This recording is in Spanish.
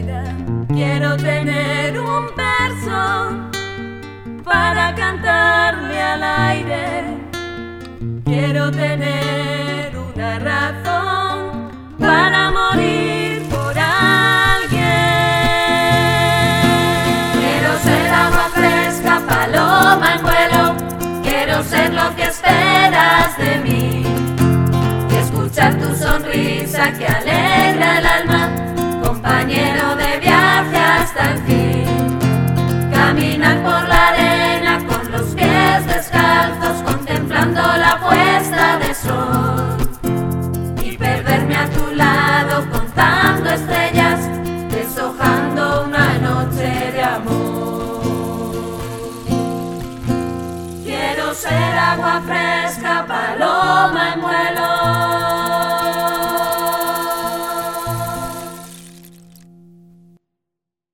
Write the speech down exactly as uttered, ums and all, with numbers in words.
vida. Quiero tener un verso para cantarle al aire. Quiero tener una razón para morir por alguien. Quiero ser agua fresca, paloma en vuelo. Quiero ser lo que esperas de mí y escuchar tu sonrisa que alegra el alma, compañero de viaje hasta el fin. Caminar por la arena con los pies descalzos, contemplando